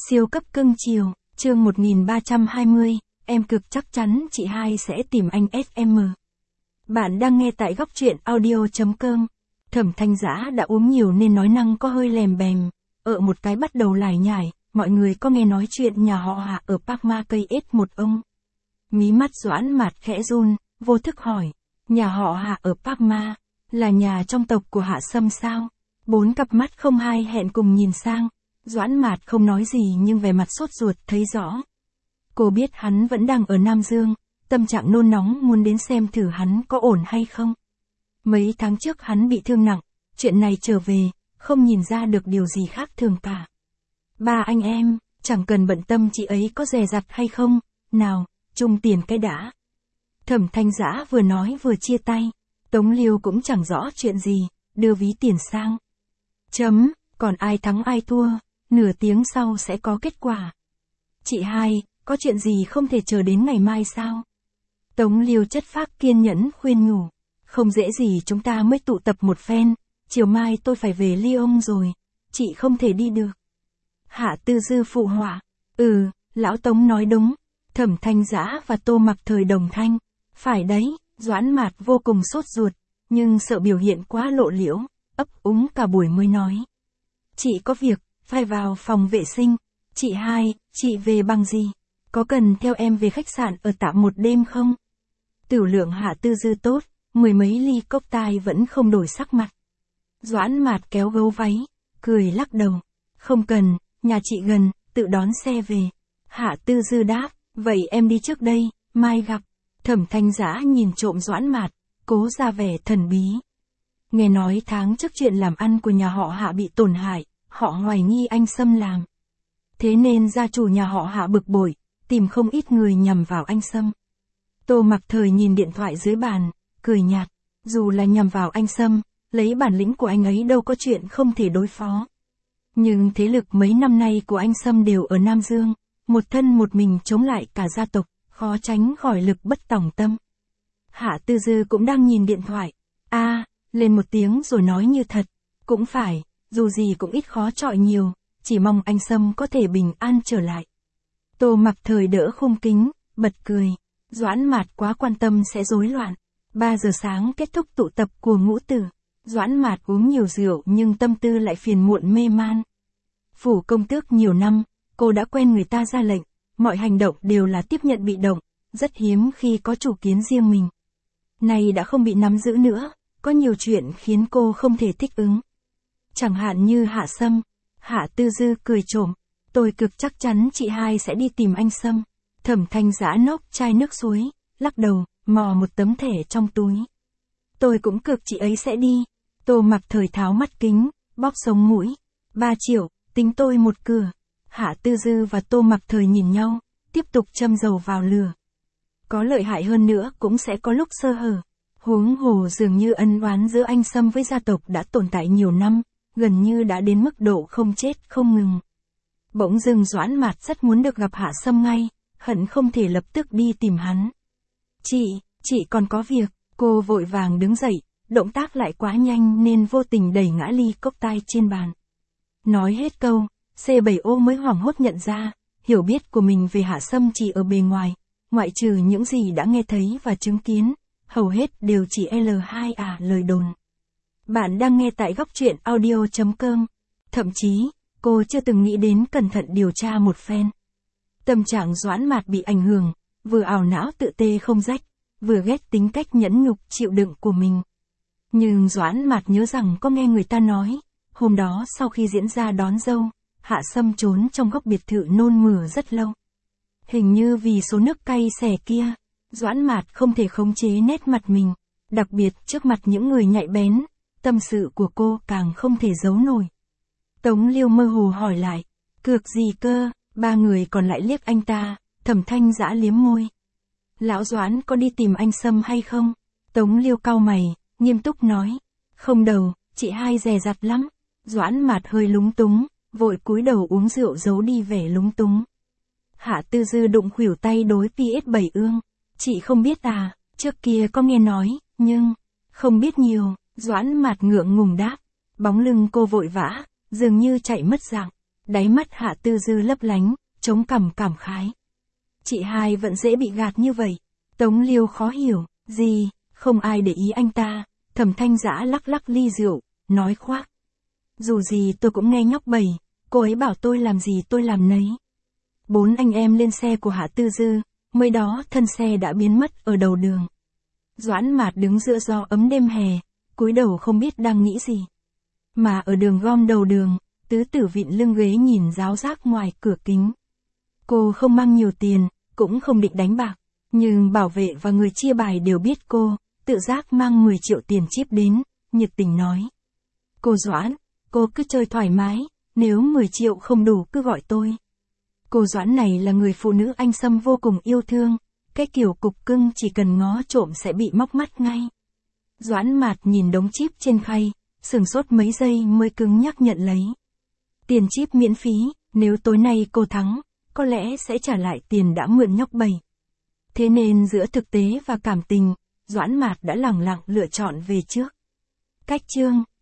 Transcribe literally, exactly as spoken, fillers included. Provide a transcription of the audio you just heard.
Siêu cấp cưng chiều, chương một nghìn ba trăm hai mươi, em cực chắc chắn chị hai sẽ tìm anh ét em. Bạn đang nghe tại góc truyện audio.com. Thẩm Thanh Dã đã uống nhiều nên nói năng có hơi lèm bèm, ở một cái bắt đầu lải nhải, mọi người có nghe nói chuyện nhà họ Hạ ở Parkma cây ết một ông. Mí mắt Doãn Mạt khẽ run, vô thức hỏi, nhà họ Hạ ở Parkma, là nhà trong tộc của Hạ Sâm sao? Bốn cặp mắt không hai hẹn cùng nhìn sang. Doãn Mạt không nói gì nhưng vẻ mặt sốt ruột thấy rõ. Cô biết hắn vẫn đang ở Nam Dương, tâm trạng nôn nóng muốn đến xem thử hắn có ổn hay không. Mấy tháng trước hắn bị thương nặng, chuyện này trở về, không nhìn ra được điều gì khác thường cả. Ba anh em, chẳng cần bận tâm chị ấy có dè dặt hay không, nào, chung tiền cái đã. Thẩm Thanh Dã vừa nói vừa chia tay, Tống Liêu cũng chẳng rõ chuyện gì, đưa ví tiền sang. Chấm, còn ai thắng ai thua, nửa tiếng sau sẽ có kết quả. Chị hai, có chuyện gì không thể chờ đến ngày mai sao? Tống Liêu chất phác kiên nhẫn khuyên nhủ, không dễ gì chúng ta mới tụ tập một phen, chiều mai tôi phải về Lyon rồi, chị không thể đi được. Hạ Tư Dư phụ họa, ừ, lão Tống nói đúng. Thẩm Thanh Dã và Tô Mặc Thời đồng thanh, phải đấy. Doãn Mạt vô cùng sốt ruột, nhưng sợ biểu hiện quá lộ liễu, ấp úng cả buổi mới nói. Chị có việc, phải vào phòng vệ sinh. Chị hai, chị về bằng gì? Có cần theo em về khách sạn ở tạm một đêm không? Tửu lượng Hạ Tư Dư tốt, mười mấy ly cốc tai vẫn không đổi sắc mặt. Doãn Mạt kéo gấu váy, cười lắc đầu. Không cần, nhà chị gần, tự đón xe về. Hạ Tư Dư đáp, vậy em đi trước đây, mai gặp. Thẩm Thanh Dã nhìn trộm Doãn Mạt, cố ra vẻ thần bí. Nghe nói tháng trước chuyện làm ăn của nhà họ Hạ bị tổn hại, họ hoài nghi anh Sâm làm. Thế nên gia chủ nhà họ Hạ bực bội, tìm không ít người nhằm vào anh Sâm. Tô Mặc Thời nhìn điện thoại dưới bàn, cười nhạt, dù là nhằm vào anh Sâm, lấy bản lĩnh của anh ấy đâu có chuyện không thể đối phó. Nhưng thế lực mấy năm nay của anh Sâm đều ở Nam Dương, một thân một mình chống lại cả gia tộc, khó tránh khỏi lực bất tòng tâm. Hạ Tư Dư cũng đang nhìn điện thoại, a à, lên một tiếng rồi nói như thật, cũng phải, dù gì cũng ít khó chọi nhiều, chỉ mong anh Sâm có thể bình an trở lại. Tô Mặc Thời đỡ khung kính, bật cười, Doãn Mạt quá quan tâm sẽ rối loạn. ba giờ sáng kết thúc tụ tập của ngũ tử, Doãn Mạt uống nhiều rượu nhưng tâm tư lại phiền muộn mê man. Phủ công tước nhiều năm, cô đã quen người ta ra lệnh, mọi hành động đều là tiếp nhận bị động, rất hiếm khi có chủ kiến riêng mình. Này đã không bị nắm giữ nữa, có nhiều chuyện khiến cô không thể thích ứng. Chẳng hạn như Hạ Sâm. Hạ Tư Dư cười trộm, tôi cực chắc chắn chị hai sẽ đi tìm anh Sâm. Thẩm Thanh Dã nốc chai nước suối, lắc đầu, mò một tấm thẻ trong túi. Tôi cũng cực chị ấy sẽ đi. Tô Mặc Thời tháo mắt kính, bóp sống mũi. Ba triệu, tính tôi một cửa. Hạ Tư Dư và Tô Mặc Thời nhìn nhau, tiếp tục châm dầu vào lửa. Có lợi hại hơn nữa cũng sẽ có lúc sơ hở. Huống hồ dường như ân oán giữa anh Sâm với gia tộc đã tồn tại nhiều năm, gần như đã đến mức độ không chết không ngừng. Bỗng dưng Doãn Mạt rất muốn được gặp Hạ Sâm ngay, hận không thể lập tức đi tìm hắn. Chị, chị còn có việc. Cô vội vàng đứng dậy, động tác lại quá nhanh nên vô tình đẩy ngã ly cốc tai trên bàn. Nói hết câu, C bảy O mới hoảng hốt nhận ra, hiểu biết của mình về Hạ Sâm chỉ ở bề ngoài, ngoại trừ những gì đã nghe thấy và chứng kiến, hầu hết đều chỉ L hai à lời đồn. Bạn đang nghe tại góc truyện audio.com. Thậm chí, cô chưa từng nghĩ đến cẩn thận điều tra một phen. Tâm trạng Doãn Mạt bị ảnh hưởng, vừa ảo não tự tê không rách, vừa ghét tính cách nhẫn nhục chịu đựng của mình. Nhưng Doãn Mạt nhớ rằng có nghe người ta nói, hôm đó sau khi diễn ra đón dâu, Hạ Sâm trốn trong góc biệt thự nôn mửa rất lâu. Hình như vì số nước cay xè kia, Doãn Mạt không thể khống chế nét mặt mình, đặc biệt trước mặt những người nhạy bén, tâm sự của cô càng không thể giấu nổi. Tống Liêu mơ hồ hỏi lại, cược gì cơ? Ba người còn lại liếc anh ta, Thẩm Thanh Dã liếm môi. Lão Doãn có đi tìm anh Sâm hay không? Tống Liêu cau mày, nghiêm túc nói, không đâu, chị hai dè dặt lắm. Doãn Mạt hơi lúng túng, vội cúi đầu uống rượu giấu đi vẻ lúng túng. Hạ Tư Dư đụng khuỷu tay đối pê ét bảy ương, chị không biết à, trước kia có nghe nói, nhưng, không biết nhiều. Doãn Mạt ngượng ngùng đáp, bóng lưng cô vội vã, dường như chạy mất dạng. Đáy mắt Hạ Tư Dư lấp lánh, chống cằm cảm khái. Chị hai vẫn dễ bị gạt như vậy. Tống Liêu khó hiểu, gì, không ai để ý anh ta. Thẩm Thanh Dã lắc lắc ly rượu, nói khoác. Dù gì tôi cũng nghe nhóc bầy, cô ấy bảo tôi làm gì tôi làm nấy. Bốn anh em lên xe của Hạ Tư Dư, mới đó thân xe đã biến mất ở đầu đường. Doãn Mạt đứng giữa gió ấm đêm hè, cúi đầu không biết đang nghĩ gì. Mà ở đường gom đầu đường, Tứ Tử vịn lưng ghế nhìn ráo rác ngoài cửa kính. Cô không mang nhiều tiền, cũng không định đánh bạc, nhưng bảo vệ và người chia bài đều biết cô, tự giác mang mười triệu tiền chip đến, nhiệt tình nói. Cô Doãn, cô cứ chơi thoải mái, nếu mười triệu không đủ cứ gọi tôi. Cô Doãn này là người phụ nữ anh Sâm vô cùng yêu thương, cái kiểu cục cưng chỉ cần ngó trộm sẽ bị móc mắt ngay. Doãn Mạt nhìn đống chip trên khay, sửng sốt mấy giây mới cứng nhắc nhận lấy. Tiền chip miễn phí, nếu tối nay cô thắng, có lẽ sẽ trả lại tiền đã mượn nhóc bầy. Thế nên giữa thực tế và cảm tình, Doãn Mạt đã lẳng lặng lựa chọn về trước. Cách chương